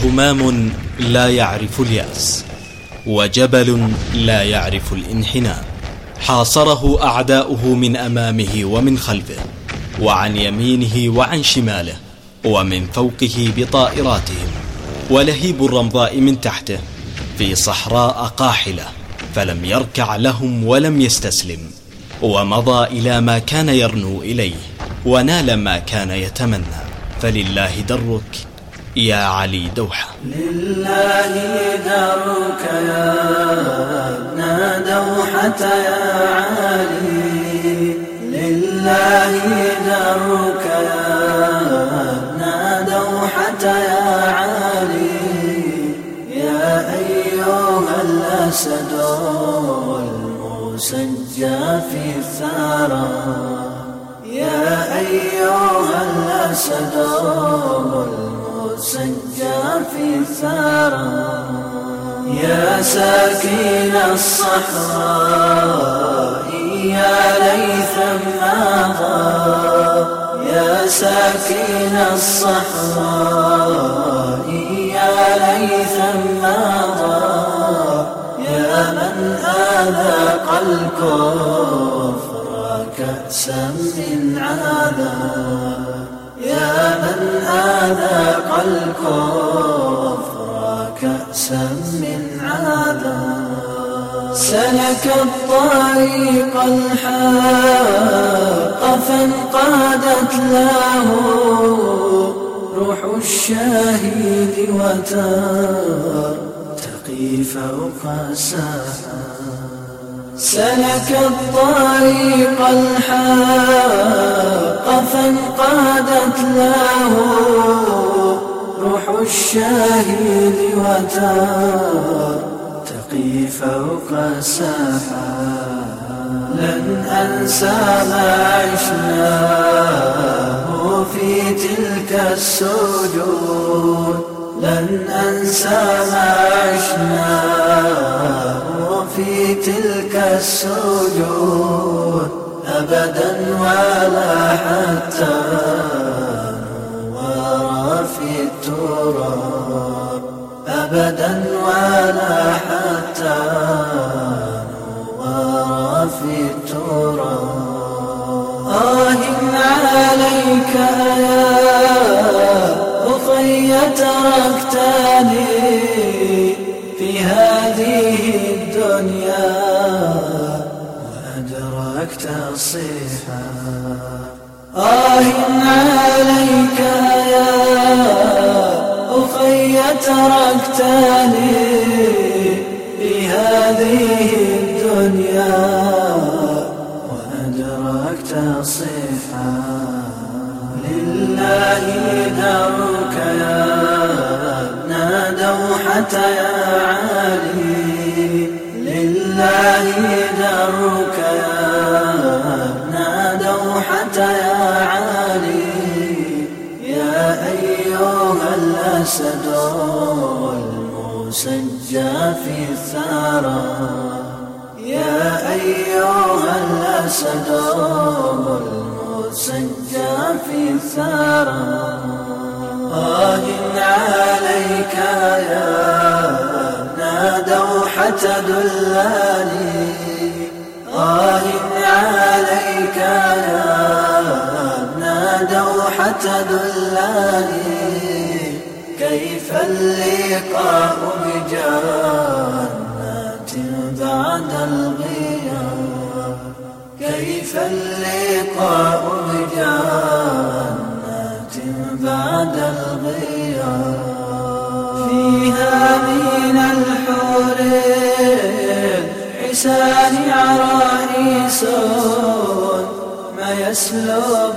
همام لا يعرف اليأس، وجبل لا يعرف الانحناء. حاصره أعداؤه من أمامه ومن خلفه، وعن يمينه وعن شماله، ومن فوقه بطائراتهم، ولهيب الرمضاء من تحته، في صحراء قاحلة، فلم يركع لهم ولم يستسلم، ومضى إلى ما كان يرنو إليه، ونال ما كان يتمنى. فلله درك يا علي دوحة. لله درك يا ابن دوحة يا علي، لله درك يا ابن دوحة يا علي، يا أيها الأسد المسجى في الثرى، يا أيها الأسد المسجى في الثرى، يا ساكن الصحراء يا ليثا ماضى، يا ساكن الصحراء يا ليثا ماضى، يا من أذاق الكفر كأسا من عذاب، يا من أذاق الكفر كأسا من عذاب، سلك الطريق الحق فانقادت له روح الشهيد وترتقي فوق السحاب، سلك الطريق الحق فانقادت له روح الشهيد وترتقي فوق السحاب، لن أنسى ما عشناه في تلك السجود، لن أنسى ما عشناه في تلك السجود أبدا، ولا حتى نورا في التراب، أبدا ولا حتى نورا في التراب. عليك يا أخي تركتني في هذه الدنيا وأدركت الصيحة، عليك يا أخي تركتني في هذه الدنيا وأدركت الصيحة، لله درك يا ابن دوحة يا علي، لله درك يا ابن دوحة يا علي، يا أيها الأسد المسجى في الثرى، يا أيها الأسد المسجى في الثرى، عليك يا ابن دوحة دلاني، عليك يا ابن دوحة دلاني، كيف اللقاء بجنة بعد الغياب، كيف اللقاء بجنة بعد الغياب، فيها من الحور الحسان عرائس ما يسلب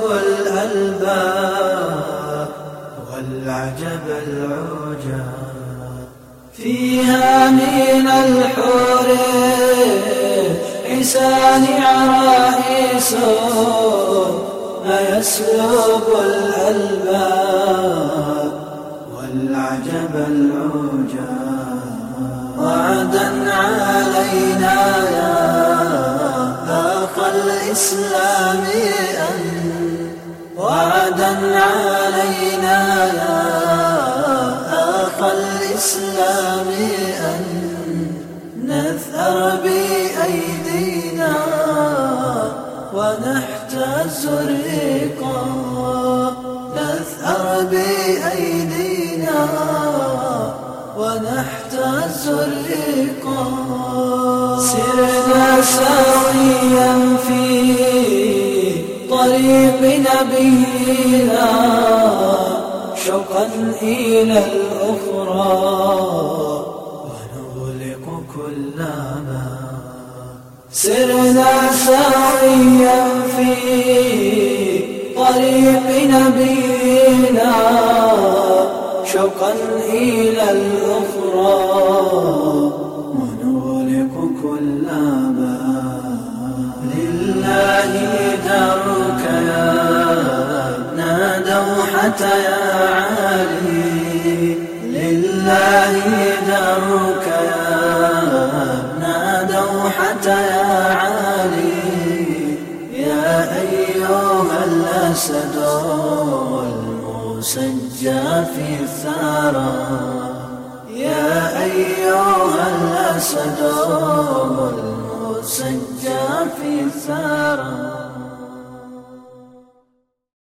الألباب والعجب العجاب، فيها من الحور الحسان عرائس ما يسلب الألباب والعجب العجاب، وعدا علينا يا أخ الإسلام أن، وعدا علينا يا أخ أخ الإسلام أن نثأر بأيدينا ونحتاز ريقا، نثأر بأيدينا ونحتاز ريقا. سرنا سويا في طريق نبينا شوقا إلى الأخرى ونغلق كل باب. سرنا سويا في طريق نبينا شوقا إلى الأخرى ونغلق كل باب. لله درك يا ابن دوحة يا علي، لله درك يا ابن دوحة يا علي. يا أيها الأسد المسجى في الثرى، يا أيها الأسد المسجى في الثرى.